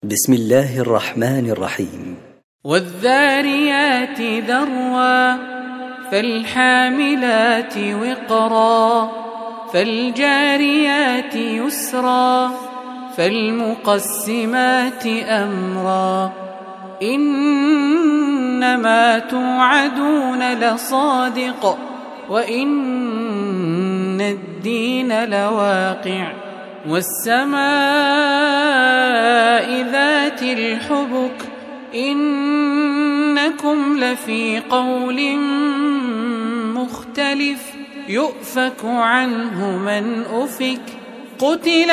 بسم الله الرحمن الرحيم. والذاريات ذروا فالحاملات وقرا فالجاريات يسرا فالمقسمات أمرا إنما توعدون لصادق وإن الدين لواقع والسماء ذات الحبك إنكم لفي قول مختلف يؤفك عنه من أفك قتل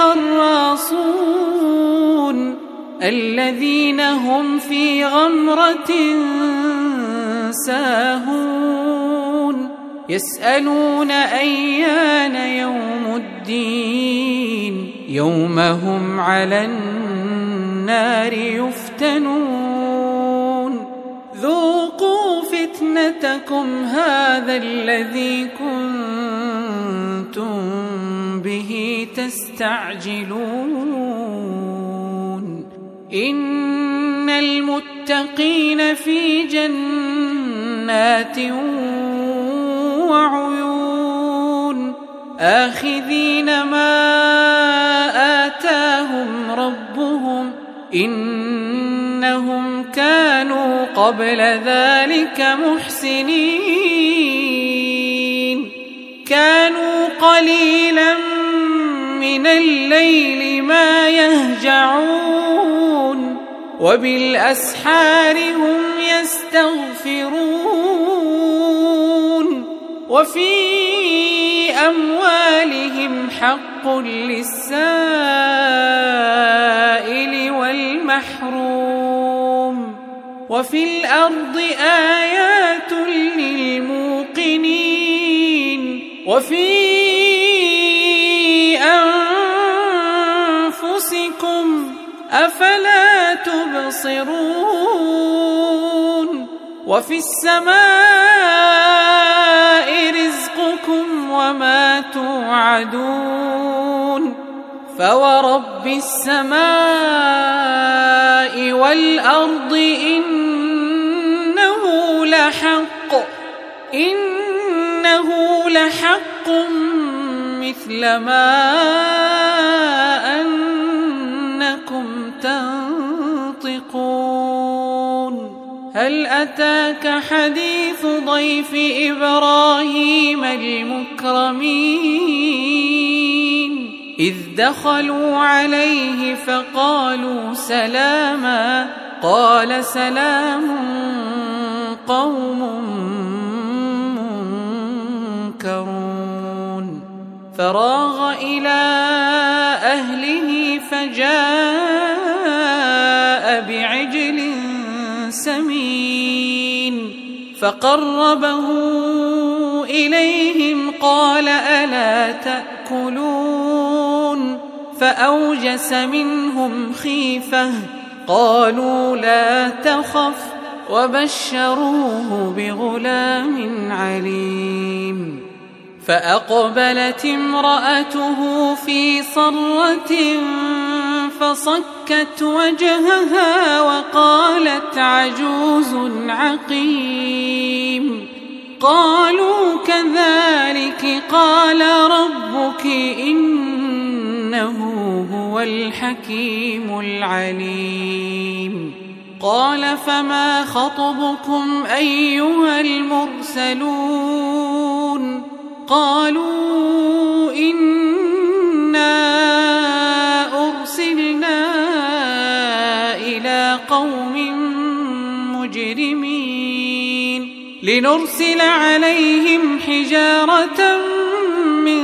الخراصون الذين هم في غمرة ساهون يسألون أيان يوم الدين يوم هم على النار يفتنون ذوقوا فتنتكم هذا الذي كنتم به تستعجلون إن المتقين في جنات وعيون آخذين ما آتاهم ربهم إنهم كانوا قبل ذلك محسنين كانوا قليلا من الليل ما يهجعون وبالأسحار هم يستغفرون وفي أموالهم حق للسائل والمحروم وفي الأرض آيات للموقنين وفي أنفسكم أفلا تبصرون وفي السماء رزقكم وما توعدون فورب السماء والأرض إنه لحق مثل ما أنكم تنطقون هل أتاك حديث ضيف إبراهيم المكرمين إذ دخلوا عليه فقالوا سلاما قال سلام قوم منكرون فراغ إلى أهله فجاء بعجل سمين فقربه إليهم قال ألا تأكلون فأوجس منهم خيفة قالوا لا تخف وبشروه بغلام عليم فأقبلت امرأته في صرة فصكت وجهها وقالت عجوز عقيم قالوا كذلك قال ربك إنه هو الحكيم العليم قال فما خطبكم أيها المرسلون قالوا إنا أرسلنا إلى قوم مجرمين لنرسل عليهم حجارة من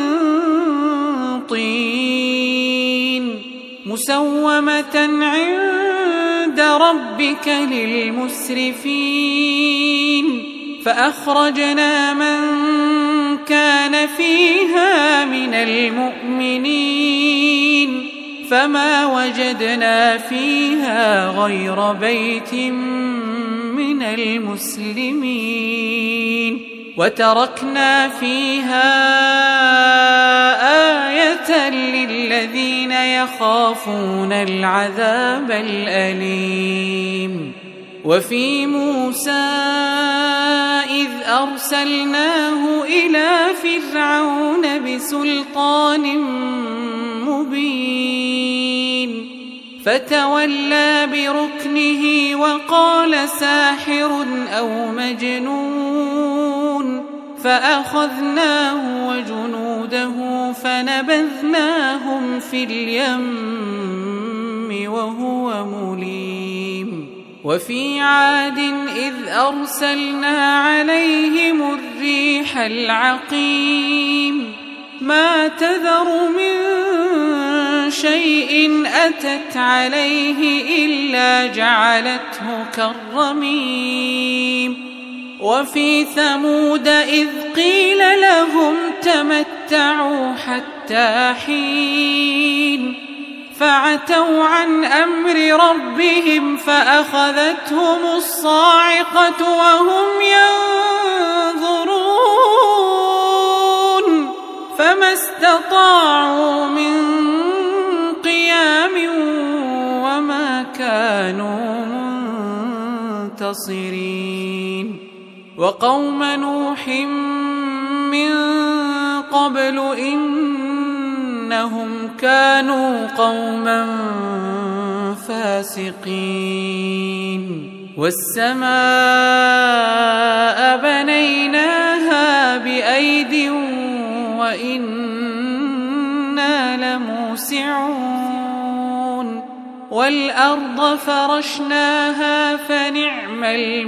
طين مسومة عند ربك للمسرفين فأخرجنا من كان فيها من المؤمنين فما وجدنا فيها غير بيت من المسلمين وتركنا فيها آية للذين يخافون العذاب الأليم. وفي موسى إذ أرسلناه إلى فرعون بسلطان مبين فتولى بركنه وقال ساحر أو مجنون فأخذناه وجنوده فنبذناهم في اليم وهو مليم. وفي عاد إذ أرسلنا عليهم الريح العقيم ما تذر من شيء أتت عليه إلا جعلته كالرميم. وفي ثمود إذ قيل لهم تمتعوا حتى حين فعتوا عن أمر ربهم فأخذتهم الصاعقة وهم ينظرون فما استطاعوا من قيام وما كانوا منتصرين. وقوم نوح من قبل إنهم كانوا قوما فاسقين. والسماء بنيناها بأيد وإنا لموسعون. والأرض فرشناها فنعم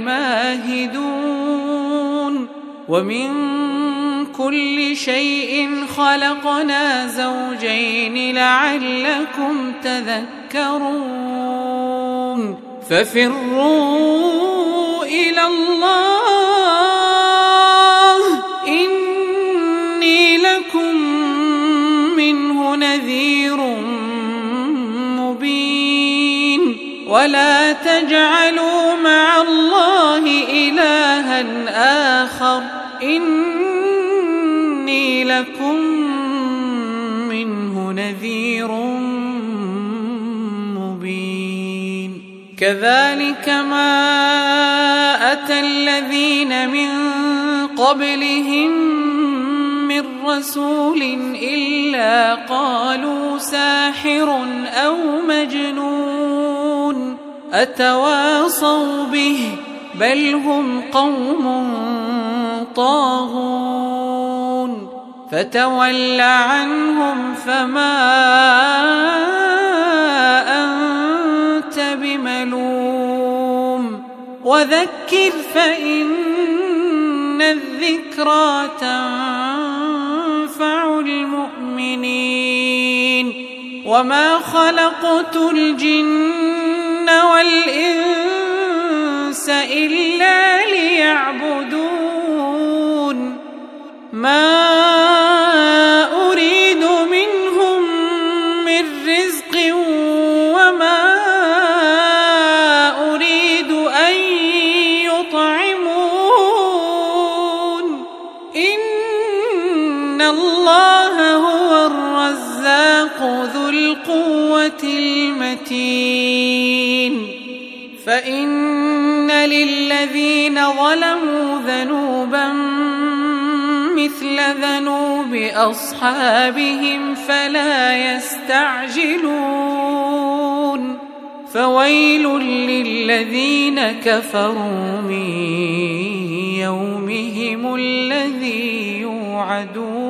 الماهدون. ومن كل شيء خلقنا زوجين لعلكم تذكرون. ففروا إلى الله إني لكم منه نذير مبين. ولا تجعلوا مع الله إلها آخر إني لكم منه نذير مبين. كذلك ما أتى الذين من قبلهم من رسول إلا قالوا ساحر أو مجنون أتواصوا به بل هم قوم طاغون. فتول عنهم فما أنت بملوم وذكر فإن الذكرى تنفع المؤمنين. وما خلقت الجن والإنس إلا ليعبدون ما أريد منهم من رزق وما أريد أن يطعمون إن الله هو الرزاق ذو القوة المتين. فإن للذين ظلموا ذنوبا مثل ذنوب أصحابهم فلا يستعجلون. فويل للذين كفروا من يومهم الذي يوعدون.